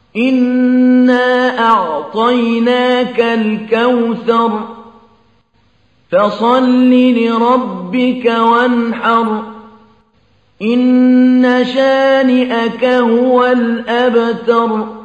إنا أعطيناك الكوثر فصل لربك وانحر إن شانئك هو الأبتر